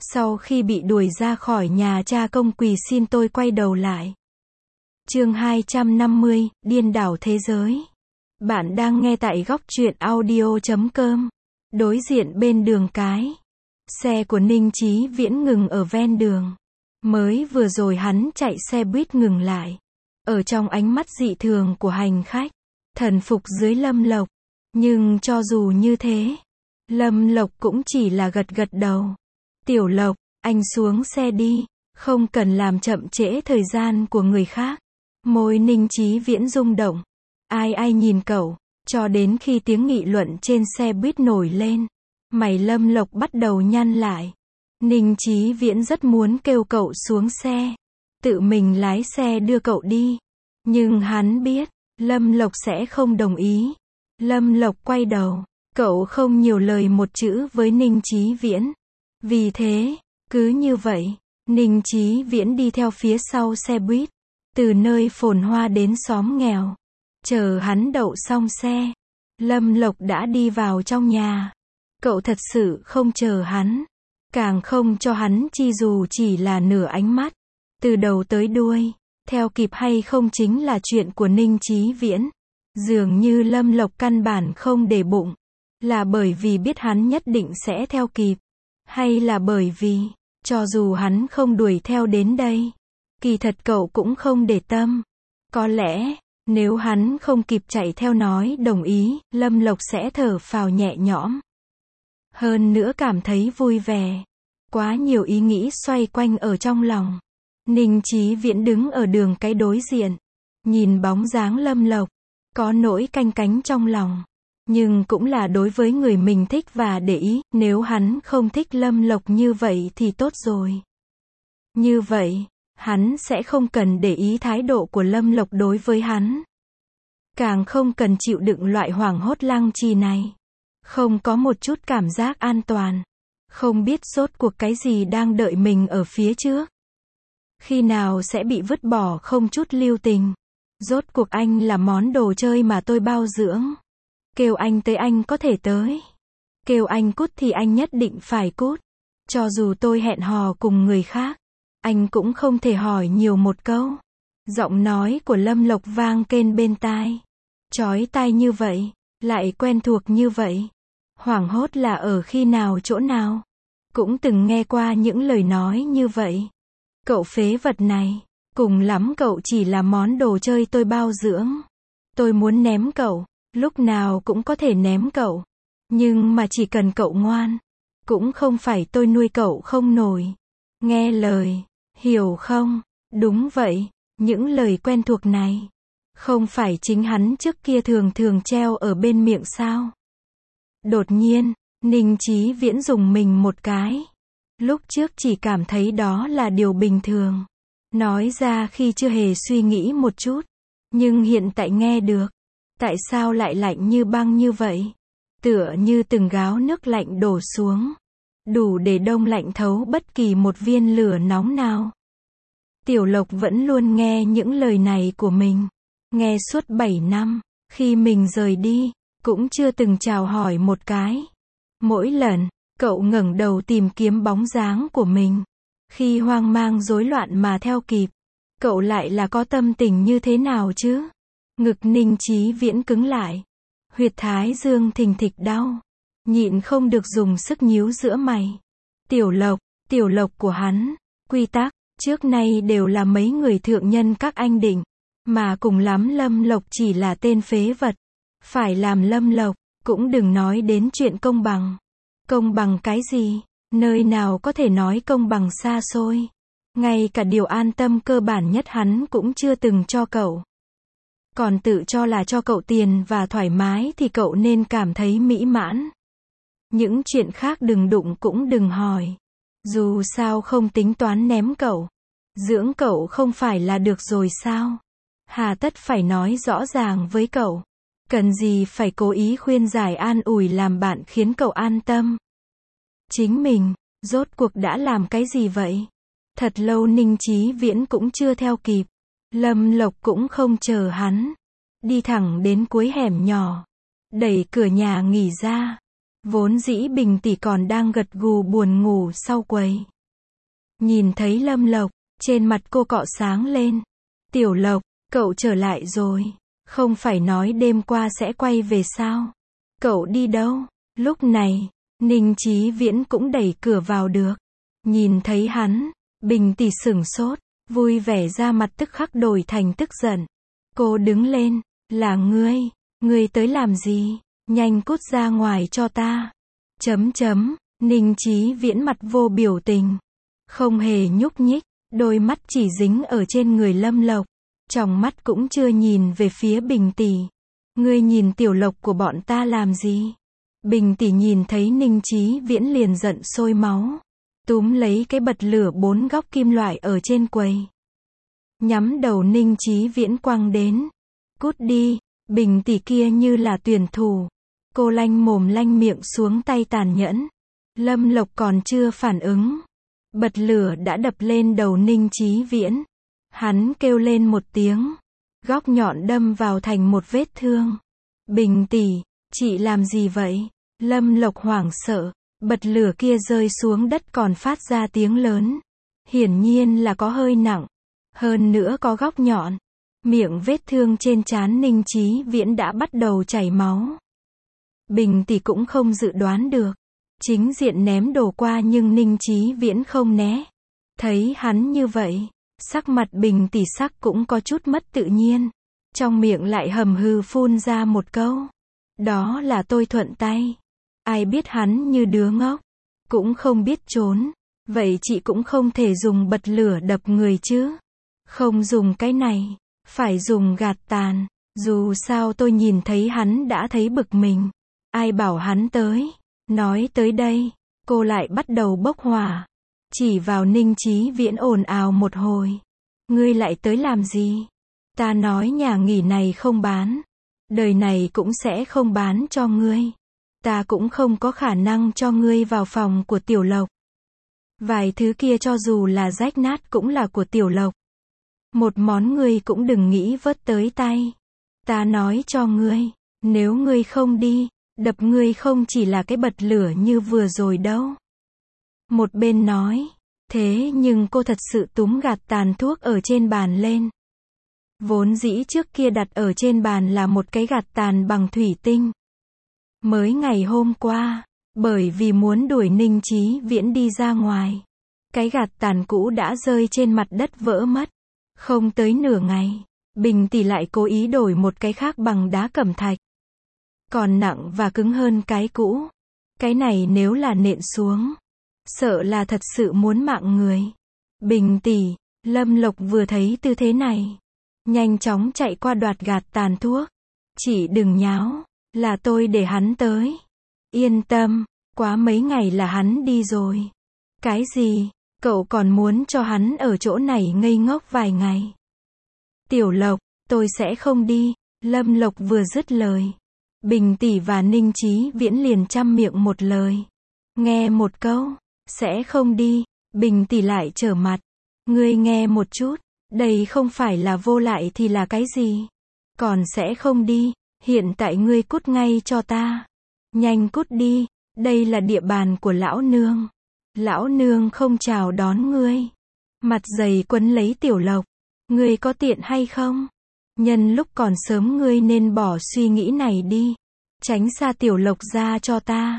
Sau khi bị đuổi ra khỏi nhà, cha công quỳ xin tôi quay đầu lại. Chương 250, điên đảo thế giới. Bạn đang nghe tại góc truyện audio.com. Đối diện bên đường cái, xe của Ninh Chí Viễn ngừng ở ven đường. Mới vừa rồi hắn chạy xe buýt ngừng lại. Ở trong ánh mắt dị thường của hành khách, thần phục dưới Lâm Lộc. Nhưng cho dù như thế, Lâm Lộc cũng chỉ là gật gật đầu. Tiểu Lộc, anh xuống xe đi, không cần làm chậm trễ thời gian của người khác. Môi Ninh Chí Viễn rung động. Ai nhìn cậu, cho đến khi tiếng nghị luận trên xe buýt nổi lên, mày Lâm Lộc bắt đầu nhăn lại. Ninh Chí Viễn rất muốn kêu cậu xuống xe, tự mình lái xe đưa cậu đi. Nhưng hắn biết, Lâm Lộc sẽ không đồng ý. Lâm Lộc quay đầu, cậu không nhiều lời một chữ với Ninh Chí Viễn. Vì thế, cứ như vậy, Ninh Chí Viễn đi theo phía sau xe buýt, từ nơi phồn hoa đến xóm nghèo. Chờ hắn đậu xong xe, Lâm Lộc đã đi vào trong nhà. Cậu thật sự không chờ hắn, càng không cho hắn chi dù chỉ là nửa ánh mắt. Từ đầu tới đuôi, theo kịp hay không chính là chuyện của Ninh Chí Viễn. Dường như Lâm Lộc căn bản không để bụng. Là bởi vì biết hắn nhất định sẽ theo kịp, hay là bởi vì, cho dù hắn không đuổi theo đến đây, kỳ thật cậu cũng không để tâm. Có lẽ, nếu hắn không kịp chạy theo nói đồng ý, Lâm Lộc sẽ thở phào nhẹ nhõm. Hơn nữa cảm thấy vui vẻ. Quá nhiều ý nghĩ xoay quanh ở trong lòng. Ninh Chí Viễn đứng ở đường cái đối diện, nhìn bóng dáng Lâm Lộc, có nỗi canh cánh trong lòng. Nhưng cũng là đối với người mình thích và để ý, nếu hắn không thích Lâm Lộc như vậy thì tốt rồi. Như vậy, hắn sẽ không cần để ý thái độ của Lâm Lộc đối với hắn. Càng không cần chịu đựng loại hoảng hốt lăng trì này. Không có một chút cảm giác an toàn. Không biết rốt cuộc cái gì đang đợi mình ở phía trước. Khi nào sẽ bị vứt bỏ không chút lưu tình. Rốt cuộc anh là món đồ chơi mà tôi bao dưỡng. Kêu anh tới anh có thể tới. Kêu anh cút thì anh nhất định phải cút. Cho dù tôi hẹn hò cùng người khác, anh cũng không thể hỏi nhiều một câu. Giọng nói của Lâm Lộc vang kên bên tai. Chói tai như vậy, lại quen thuộc như vậy. Hoảng hốt là ở khi nào chỗ nào. Cũng từng nghe qua những lời nói như vậy. Cậu phế vật này, cùng lắm cậu chỉ là món đồ chơi tôi bao dưỡng. Tôi muốn ném cậu, lúc nào cũng có thể ném cậu. Nhưng mà chỉ cần cậu ngoan, cũng không phải tôi nuôi cậu không nổi. Nghe lời, hiểu không? Đúng vậy, những lời quen thuộc này, không phải chính hắn trước kia thường thường treo ở bên miệng sao? Đột nhiên, Ninh Chí Viễn dùng mình một cái. Lúc trước chỉ cảm thấy đó là điều bình thường. Nói ra khi chưa hề suy nghĩ một chút. Nhưng hiện tại nghe được. Tại sao lại lạnh như băng như vậy? Tựa như từng gáo nước lạnh đổ xuống. Đủ để đông lạnh thấu bất kỳ một viên lửa nóng nào. Tiểu Lộc vẫn luôn nghe những lời này của mình. Nghe suốt 7 năm. Khi mình rời đi, cũng chưa từng chào hỏi một cái. Mỗi lần, cậu ngẩng đầu tìm kiếm bóng dáng của mình. Khi hoang mang rối loạn mà theo kịp, cậu lại là có tâm tình như thế nào chứ? Ngực Ninh Chí Viễn cứng lại. Huyệt thái dương thình thịch đau. Nhịn không được dùng sức nhíu giữa mày. Tiểu Lộc của hắn, quy tắc, trước nay đều là mấy người thượng nhân các anh định. Mà cùng lắm Lâm Lộc chỉ là tên phế vật. Phải làm Lâm Lộc, cũng đừng nói đến chuyện công bằng. Công bằng cái gì? Nơi nào có thể nói công bằng xa xôi. Ngay cả điều an tâm cơ bản nhất hắn cũng chưa từng cho cậu. Còn tự cho là cho cậu tiền và thoải mái thì cậu nên cảm thấy mỹ mãn. Những chuyện khác đừng đụng cũng đừng hỏi. Dù sao không tính toán ném cậu. Dưỡng cậu không phải là được rồi sao? Hà tất phải nói rõ ràng với cậu. Cần gì phải cố ý khuyên giải an ủi làm bạn khiến cậu an tâm. Chính mình, rốt cuộc đã làm cái gì vậy? Thật lâu Ninh Chí Viễn cũng chưa theo kịp. Lâm Lộc cũng không chờ hắn. Đi thẳng đến cuối hẻm nhỏ. Đẩy cửa nhà nghỉ ra. Vốn dĩ Bình tỷ còn đang gật gù buồn ngủ sau quầy. Nhìn thấy Lâm Lộc, trên mặt cô cọ sáng lên. Tiểu Lộc, cậu trở lại rồi. Không phải nói đêm qua sẽ quay về sao? Cậu đi đâu? Lúc này, Ninh Chí Viễn cũng đẩy cửa vào được. Nhìn thấy hắn, Bình tỷ sửng sốt, vui vẻ ra mặt tức khắc đổi thành tức giận. Cô đứng lên, là ngươi tới làm gì? Nhanh cút ra ngoài cho ta. Ninh Chí Viễn mặt vô biểu tình, không hề nhúc nhích, đôi mắt chỉ dính ở trên người Lâm Lộc, tròng mắt cũng chưa nhìn về phía Bình tỷ. Ngươi nhìn Tiểu Lộc của bọn ta làm gì? Bình tỷ nhìn thấy Ninh Chí Viễn liền giận sôi máu, túm lấy cái bật lửa 4 góc kim loại ở trên quầy, nhắm đầu Ninh Chí Viễn quăng đến. Cút đi. Bình tỷ kia như là tuyển thủ, cô lanh mồm lanh miệng xuống tay tàn nhẫn. Lâm Lộc còn chưa phản ứng, bật lửa đã đập lên đầu Ninh Chí Viễn. Hắn kêu lên một tiếng, góc nhọn đâm vào thành một vết thương. Bình tỷ, chị làm gì vậy? Lâm Lộc hoảng sợ, bật lửa kia rơi xuống đất còn phát ra tiếng lớn. Hiển nhiên là có hơi nặng, hơn nữa có góc nhọn. Miệng vết thương trên trán Ninh Chí Viễn đã bắt đầu chảy máu. Bình tỷ cũng không dự đoán được, chính diện ném đồ qua nhưng Ninh Chí Viễn không né. Thấy hắn như vậy, sắc mặt Bình tỷ sắc cũng có chút mất tự nhiên, trong miệng lại hầm hừ phun ra một câu. Đó là tôi thuận tay. Ai biết hắn như đứa ngốc, cũng không biết trốn. Vậy chị cũng không thể dùng bật lửa đập người chứ. Không dùng cái này, phải dùng gạt tàn. Dù sao tôi nhìn thấy hắn đã thấy bực mình. Ai bảo hắn tới. Nói tới đây, cô lại bắt đầu bốc hỏa. Chỉ vào Ninh Chí Viễn ồn ào một hồi. Ngươi lại tới làm gì? Ta nói nhà nghỉ này không bán. Đời này cũng sẽ không bán cho ngươi. Ta cũng không có khả năng cho ngươi vào phòng của Tiểu Lộc. Vài thứ kia cho dù là rách nát cũng là của Tiểu Lộc. Một món ngươi cũng đừng nghĩ vớt tới tay. Ta nói cho ngươi, nếu ngươi không đi, đập ngươi không chỉ là cái bật lửa như vừa rồi đâu. Một bên nói, thế nhưng cô thật sự túm gạt tàn thuốc ở trên bàn lên. Vốn dĩ trước kia đặt ở trên bàn là một cái gạt tàn bằng thủy tinh. Mới ngày hôm qua, bởi vì muốn đuổi Ninh Chí Viễn đi ra ngoài, cái gạt tàn cũ đã rơi trên mặt đất vỡ mất. Không tới nửa ngày, Bình tỷ lại cố ý đổi một cái khác bằng đá cẩm thạch. Còn nặng và cứng hơn cái cũ. Cái này nếu là nện xuống, sợ là thật sự muốn mạng người. Bình tỷ, Lâm Lộc vừa thấy tư thế này, nhanh chóng chạy qua đoạt gạt tàn thuốc. Chị đừng nháo, là tôi để hắn tới. Yên tâm, quá mấy ngày là hắn đi rồi. Cái gì? Cậu còn muốn cho hắn ở chỗ này ngây ngốc vài ngày? Tiểu Lộc, tôi sẽ không đi. Lâm Lộc vừa dứt lời, Bình tỷ và Ninh Chí Viễn liền chăm miệng một lời. Nghe một câu, sẽ không đi. Bình tỷ lại trở mặt. Ngươi nghe một chút, đây không phải là vô lại thì là cái gì? Còn sẽ không đi, hiện tại ngươi cút ngay cho ta. Nhanh cút đi, đây là địa bàn của lão nương. Lão nương không chào đón ngươi. Mặt dày quấn lấy Tiểu Lộc. Ngươi có tiện hay không? Nhân lúc còn sớm ngươi nên bỏ suy nghĩ này đi. Tránh xa Tiểu Lộc ra cho ta.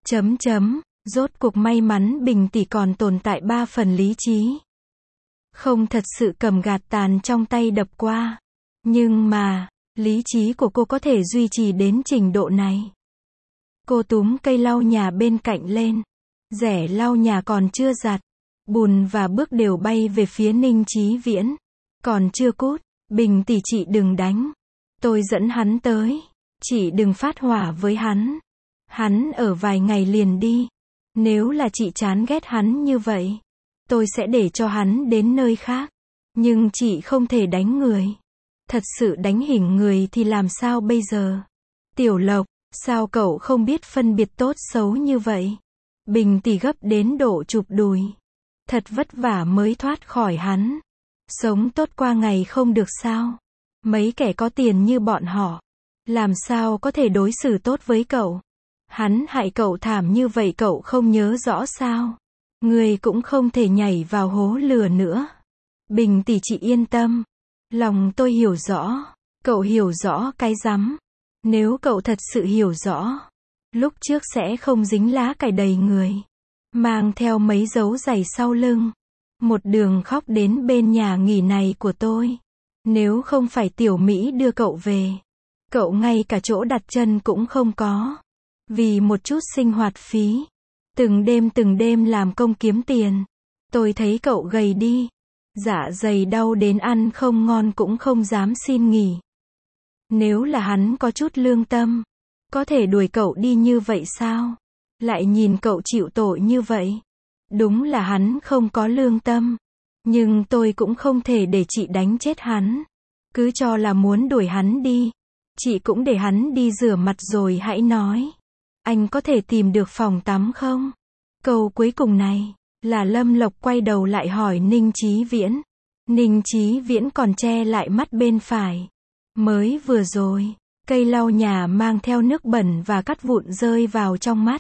Rốt cuộc may mắn Bình tỷ còn tồn tại 3 phần lý trí. Không thật sự cầm gạt tàn trong tay đập qua. Nhưng mà, lý trí của cô có thể duy trì đến trình độ này. Cô túm cây lau nhà bên cạnh lên. Rẻ lau nhà còn chưa giặt. Bùn và bước đều bay về phía Ninh Chí Viễn. Còn chưa cút. Bình tỷ chị đừng đánh. Tôi dẫn hắn tới. Chị đừng phát hỏa với hắn. Hắn ở vài ngày liền đi. Nếu là chị chán ghét hắn như vậy, tôi sẽ để cho hắn đến nơi khác. Nhưng chị không thể đánh người. Thật sự đánh hình người thì làm sao bây giờ? Tiểu Lộc, sao cậu không biết phân biệt tốt xấu như vậy? Bình tỷ gấp đến độ chụp đùi. Thật vất vả mới thoát khỏi hắn. Sống tốt qua ngày không được sao? Mấy kẻ có tiền như bọn họ, làm sao có thể đối xử tốt với cậu? Hắn hại cậu thảm như vậy cậu không nhớ rõ sao? Ngươi cũng không thể nhảy vào hố lửa nữa. Bình tỷ chị yên tâm. Lòng tôi hiểu rõ. Cậu hiểu rõ cái rắm. Nếu cậu thật sự hiểu rõ, lúc trước sẽ không dính lá cải đầy người. Mang theo mấy dấu giày sau lưng. Một đường khóc đến bên nhà nghỉ này của tôi. Nếu không phải tiểu Mỹ đưa cậu về, cậu ngay cả chỗ đặt chân cũng không có. Vì một chút sinh hoạt phí. Từng đêm làm công kiếm tiền. Tôi thấy cậu gầy đi. Dạ dày đau đến ăn không ngon cũng không dám xin nghỉ. Nếu là hắn có chút lương tâm, có thể đuổi cậu đi như vậy sao? Lại nhìn cậu chịu tội như vậy. Đúng là hắn không có lương tâm. Nhưng tôi cũng không thể để chị đánh chết hắn. Cứ cho là muốn đuổi hắn đi. Chị cũng để hắn đi rửa mặt rồi hãy nói. Anh có thể tìm được phòng tắm không? Câu cuối cùng này, là Lâm Lộc quay đầu lại hỏi Ninh Chí Viễn. Ninh Chí Viễn còn che lại mắt bên phải. Mới vừa rồi, cây lau nhà mang theo nước bẩn và cát vụn rơi vào trong mắt.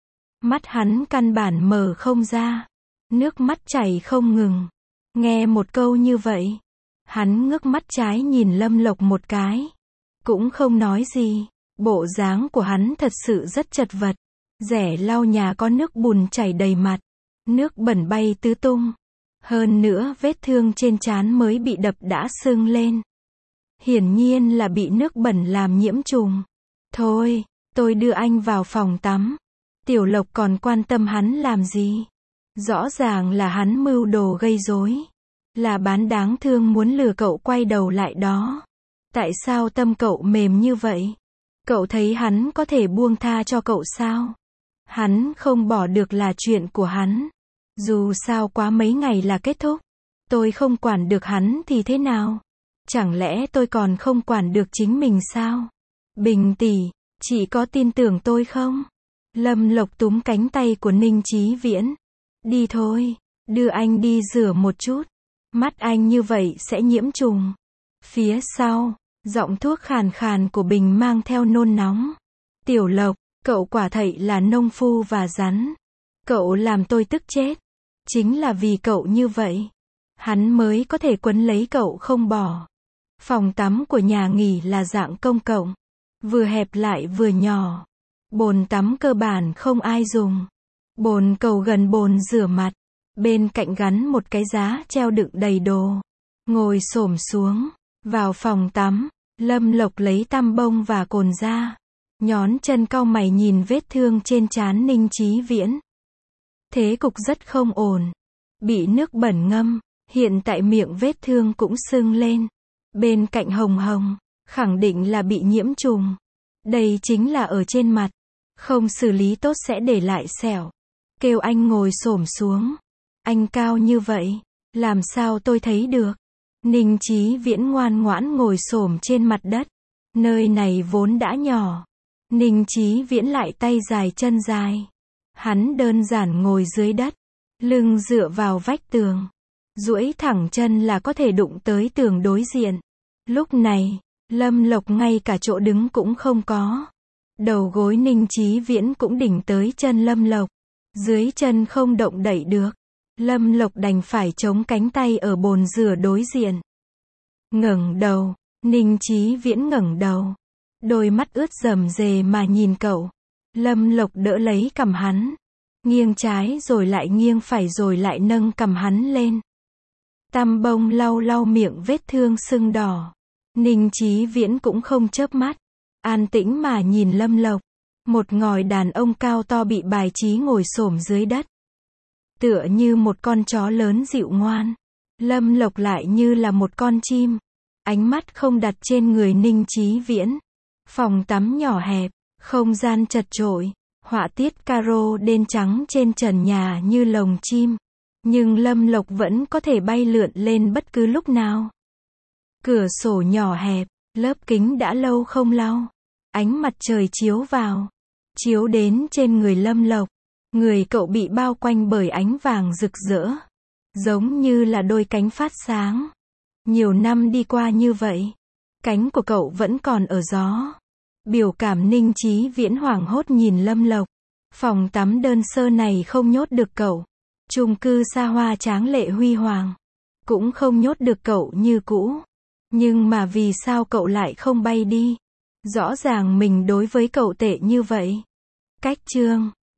Mắt hắn căn bản mở không ra. Nước mắt chảy không ngừng. Nghe một câu như vậy, hắn ngước mắt trái nhìn Lâm Lộc một cái. Cũng không nói gì. Bộ dáng của hắn thật sự rất chật vật. Rẻ lau nhà có nước bùn chảy đầy mặt. Nước bẩn bay tứ tung. Hơn nữa vết thương trên trán mới bị đập đã sưng lên. Hiển nhiên là bị nước bẩn làm nhiễm trùng. Thôi, tôi đưa anh vào phòng tắm. Tiểu Lộc còn quan tâm hắn làm gì? Rõ ràng là hắn mưu đồ gây rối. Là bán đáng thương muốn lừa cậu quay đầu lại đó. Tại sao tâm cậu mềm như vậy? Cậu thấy hắn có thể buông tha cho cậu sao? Hắn không bỏ được là chuyện của hắn. Dù sao quá mấy ngày là kết thúc. Tôi không quản được hắn thì thế nào? Chẳng lẽ tôi còn không quản được chính mình sao? Bình tỷ, chị có tin tưởng tôi không? Lâm Lộc túm cánh tay của Ninh Chí Viễn. Đi thôi, đưa anh đi rửa một chút. Mắt anh như vậy sẽ nhiễm trùng. Phía sau, giọng thuốc khàn khàn của Bình mang theo nôn nóng. Tiểu Lộc, cậu quả thậy là nông phu và rắn. Cậu làm tôi tức chết. Chính là vì cậu như vậy, hắn mới có thể quấn lấy cậu không bỏ. Phòng tắm của nhà nghỉ là dạng công cộng. Vừa hẹp lại vừa nhỏ. Bồn tắm cơ bản không ai dùng. Bồn cầu gần bồn rửa mặt. Bên cạnh gắn một cái giá treo đựng đầy đồ. Ngồi xổm xuống. Vào phòng tắm, Lâm Lộc lấy tăm bông và cồn ra. Nhón chân cau mày nhìn vết thương trên trán Ninh Chí Viễn. Thế cục rất không ổn. Bị nước bẩn ngâm, hiện tại miệng vết thương cũng sưng lên. Bên cạnh hồng hồng, khẳng định là bị nhiễm trùng. Đây chính là ở trên mặt. Không xử lý tốt sẽ để lại sẹo. Kêu anh ngồi xổm xuống. Anh cao như vậy, làm sao tôi thấy được? Ninh Chí Viễn ngoan ngoãn ngồi xổm trên mặt đất. Nơi này vốn đã nhỏ. Ninh Chí Viễn lại tay dài chân dài. Hắn đơn giản ngồi dưới đất, lưng dựa vào vách tường, duỗi thẳng chân là có thể đụng tới tường đối diện. Lúc này, Lâm Lộc ngay cả chỗ đứng cũng không có. Đầu gối Ninh Chí Viễn cũng đỉnh tới chân Lâm Lộc. Dưới chân không động đậy được. Lâm Lộc đành phải chống cánh tay ở bồn rửa đối diện. Ngẩng đầu, Ninh Chí Viễn ngẩng đầu. Đôi mắt ướt rầm rề mà nhìn cậu. Lâm Lộc đỡ lấy cằm hắn. Nghiêng trái rồi lại nghiêng phải rồi lại nâng cằm hắn lên. Tăm bông lau lau miệng vết thương sưng đỏ. Ninh Chí Viễn cũng không chớp mắt. An tĩnh mà nhìn Lâm Lộc. Một ngòi đàn ông cao to bị bài trí ngồi xổm dưới đất. Tựa như một con chó lớn dịu ngoan. Lâm Lộc lại như là một con chim. Ánh mắt không đặt trên người Ninh Chí Viễn. Phòng tắm nhỏ hẹp, không gian chật chội, họa tiết caro đen trắng trên trần nhà như lồng chim. Nhưng Lâm Lộc vẫn có thể bay lượn lên bất cứ lúc nào. Cửa sổ nhỏ hẹp, lớp kính đã lâu không lau. Ánh mặt trời chiếu vào, chiếu đến trên người Lâm Lộc. Người cậu bị bao quanh bởi ánh vàng rực rỡ, giống như là đôi cánh phát sáng. Nhiều năm đi qua như vậy, cánh của cậu vẫn còn ở gió. Biểu cảm Ninh Chí Viễn hoảng hốt nhìn Lâm Lộc. Phòng tắm đơn sơ này không nhốt được cậu. Chung cư xa hoa tráng lệ huy hoàng. Cũng không nhốt được cậu như cũ. Nhưng mà vì sao cậu lại không bay đi? Rõ ràng mình đối với cậu tệ như vậy. Cách chương